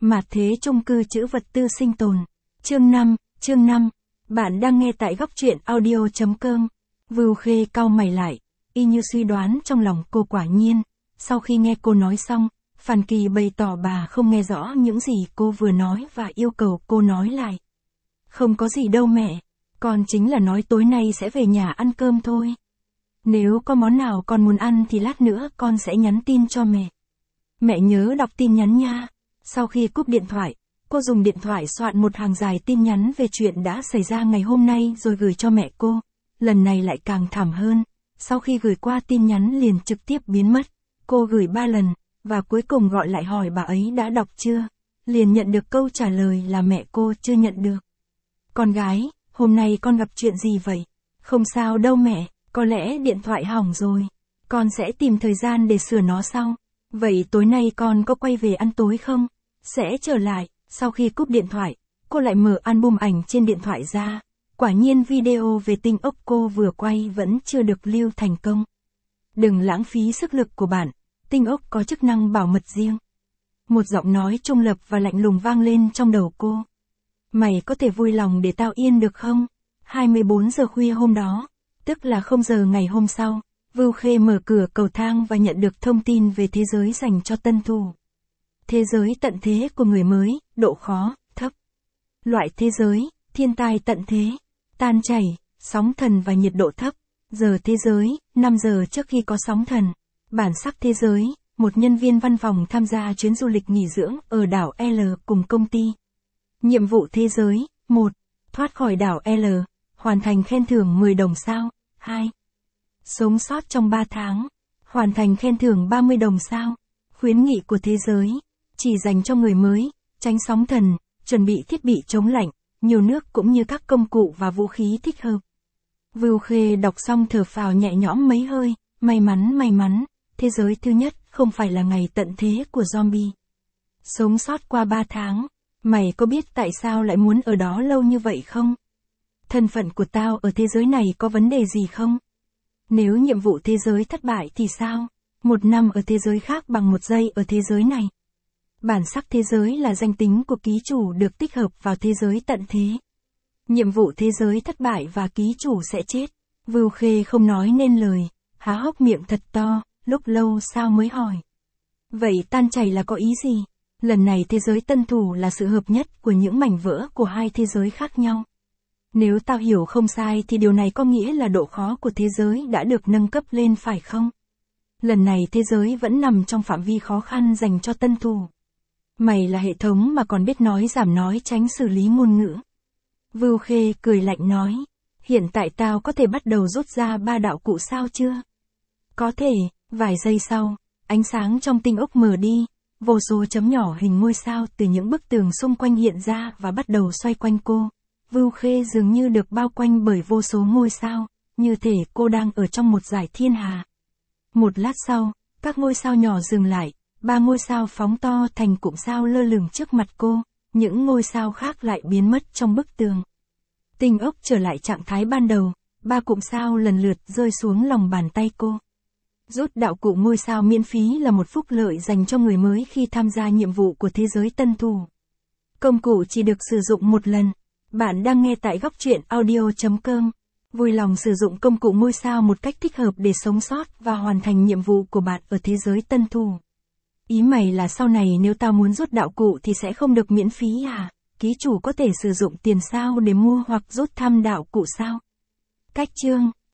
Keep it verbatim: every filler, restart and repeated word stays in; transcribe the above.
Mạt thế chung cư trữ vật tư sinh tồn. Chương năm, chương năm. Bạn đang nghe tại góc truyện audio chấm com. Vưu Khê cau mày lại, y như suy đoán trong lòng cô quả nhiên. Sau khi nghe cô nói xong, Phàn Kỳ bày tỏ bà không nghe rõ những gì cô vừa nói và yêu cầu cô nói lại. Không có gì đâu mẹ, con chính là nói tối nay sẽ về nhà ăn cơm thôi. Nếu có món nào con muốn ăn thì lát nữa con sẽ nhắn tin cho mẹ. Mẹ nhớ đọc tin nhắn nha. Sau khi cúp điện thoại, cô dùng điện thoại soạn một hàng dài tin nhắn về chuyện đã xảy ra ngày hôm nay rồi gửi cho mẹ cô. Lần này lại càng thảm hơn. Sau khi gửi qua tin nhắn liền trực tiếp biến mất. Cô gửi ba lần, và cuối cùng gọi lại hỏi bà ấy đã đọc chưa. Liền nhận được câu trả lời là mẹ cô chưa nhận được. Con gái, hôm nay con gặp chuyện gì vậy? Không sao đâu mẹ, có lẽ điện thoại hỏng rồi. Con sẽ tìm thời gian để sửa nó sau. Vậy tối nay con có quay về ăn tối không? Sẽ trở lại. Sau khi cúp điện thoại, cô lại mở album ảnh trên điện thoại ra. Quả nhiên video về tinh ốc cô vừa quay vẫn chưa được lưu thành công. Đừng lãng phí sức lực của bạn, tinh ốc có chức năng bảo mật riêng. Một giọng nói trung lập và lạnh lùng vang lên trong đầu cô. Mày có thể vui lòng để tao yên được không? hai mươi bốn giờ khuya hôm đó, tức là không giờ ngày hôm sau, Vưu Khê mở cửa cầu thang và nhận được thông tin về thế giới dành cho tân thủ. Thế giới tận thế của người mới, độ khó, thấp. Loại thế giới, thiên tai tận thế, tan chảy, sóng thần và nhiệt độ thấp. Giờ thế giới, năm giờ trước khi có sóng thần. Bản sắc thế giới, một nhân viên văn phòng tham gia chuyến du lịch nghỉ dưỡng ở đảo L cùng công ty. Nhiệm vụ thế giới, một. Thoát khỏi đảo L, hoàn thành khen thưởng mười đồng sao. hai. Sống sót trong ba tháng, hoàn thành khen thưởng ba mươi đồng sao. Khuyến nghị của thế giới, chỉ dành cho người mới, tránh sóng thần, chuẩn bị thiết bị chống lạnh, nhiều nước cũng như các công cụ và vũ khí thích hợp. Vưu Khê đọc xong thở phào nhẹ nhõm mấy hơi, may mắn may mắn, thế giới thứ nhất không phải là ngày tận thế của zombie. Sống sót qua ba tháng, mày có biết tại sao lại muốn ở đó lâu như vậy không? Thân phận của tao ở thế giới này có vấn đề gì không? Nếu nhiệm vụ thế giới thất bại thì sao? Một năm ở thế giới khác bằng một giây ở thế giới này. Bản sắc thế giới là danh tính của ký chủ được tích hợp vào thế giới tận thế. Nhiệm vụ thế giới thất bại và ký chủ sẽ chết. Vưu Khê không nói nên lời, há hốc miệng thật to, lúc lâu sau mới hỏi. Vậy tan chảy là có ý gì? Lần này thế giới tân thủ là sự hợp nhất của những mảnh vỡ của hai thế giới khác nhau. Nếu tao hiểu không sai thì điều này có nghĩa là độ khó của thế giới đã được nâng cấp lên phải không? Lần này thế giới vẫn nằm trong phạm vi khó khăn dành cho tân thủ. Mày là hệ thống mà còn biết nói giảm nói tránh xử lý ngôn ngữ. Vưu Khê cười lạnh nói, hiện tại tao có thể bắt đầu rút ra ba đạo cụ sao chưa? Có thể. Vài giây sau, ánh sáng trong tinh ốc mờ đi, vô số chấm nhỏ hình ngôi sao từ những bức tường xung quanh hiện ra và bắt đầu xoay quanh cô. Vưu Khê dường như được bao quanh bởi vô số ngôi sao, như thể cô đang ở trong một dải thiên hà. Một lát sau, các ngôi sao nhỏ dừng lại, ba ngôi sao phóng to thành cụm sao lơ lửng trước mặt cô, những ngôi sao khác lại biến mất trong bức tường. Tinh ốc trở lại trạng thái ban đầu, ba cụm sao lần lượt rơi xuống lòng bàn tay cô. Rút đạo cụ ngôi sao miễn phí là một phúc lợi dành cho người mới khi tham gia nhiệm vụ của thế giới tân thủ. Công cụ chỉ được sử dụng một lần. Bạn đang nghe tại góc truyện audio chấm com. Vui lòng sử dụng công cụ ngôi sao một cách thích hợp để sống sót và hoàn thành nhiệm vụ của bạn ở thế giới tân thủ. Ý mày là sau này nếu tao muốn rút đạo cụ thì sẽ không được miễn phí à? Ký chủ có thể sử dụng tiền sao để mua hoặc rút thăm đạo cụ sao? Cách chương.